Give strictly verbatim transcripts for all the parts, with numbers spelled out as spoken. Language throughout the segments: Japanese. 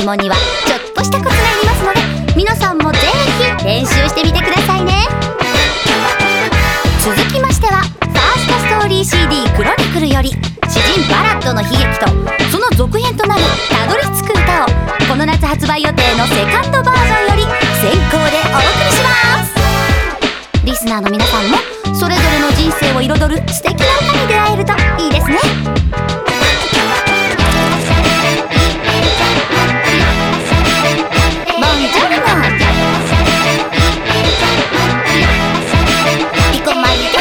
問にはちょっとしたコツがありますので、皆さんもぜひ練習してみてくださいね。続きましてはファーストストーリー シーディー クロニクルより詩人バラッドの悲劇とその続編となるたどり着く歌をこの夏発売予定のセカンドバージョンより先行でお送りします。リスナーの皆さんもそれぞれの人生を彩る素敵な歌に出会えるといいですね。ボンジョルノピコマリです。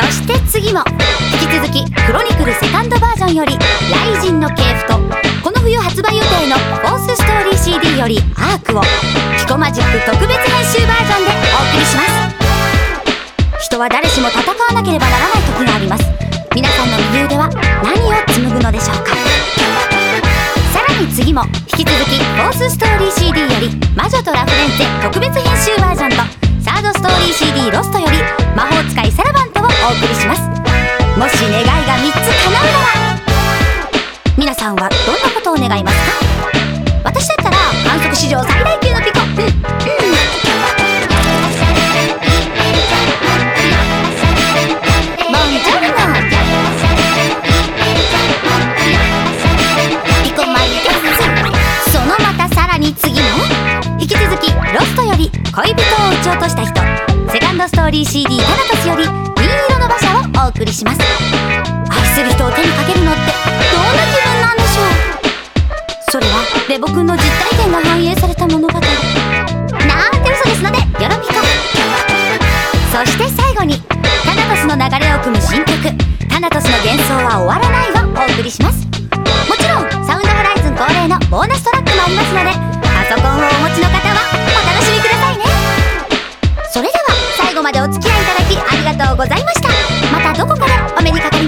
そして次も引き続きクロニクルセカンドバージョンより雷神の系譜とこの冬発売予定のフォースストーリー シーディー よりアークをピコマジック特別編集バージョンでお送りします。人は誰しも戦わなければならない時があります。皆さんの右腕は何を紡ぐのでしょうか。さらに次も引き続きフォースストーリー シーディー より魔女とラフレンツェ特別編集バージョンとサードストーリー シーディー ロストより魔法使いサラバントをお送りします。もし願いがみっつ叶うなら皆さんはどんなことを願いますか。私だったら観測史上最大級のピコ、うんうん次も引き続きロストより恋人を撃ち落とした人、セカンドストーリー シーディー タナトスより銀色の馬車をお送りします。愛する人を手にかけるのってどんな気分なんでしょう。それはレボくんの実体験が反映された物語なんて嘘ですのでよろぴこ。そして最後にタナトスの流れを組む新曲タナトスの幻想は終わらないをお送りします。もちろんサウンドホライズン恒例のボーナストラックもありますのでパソコンをお持ちの方はお楽しみくださいね。それでは最後までお付き合いいただきありがとうございました。またどこかでお目にかかり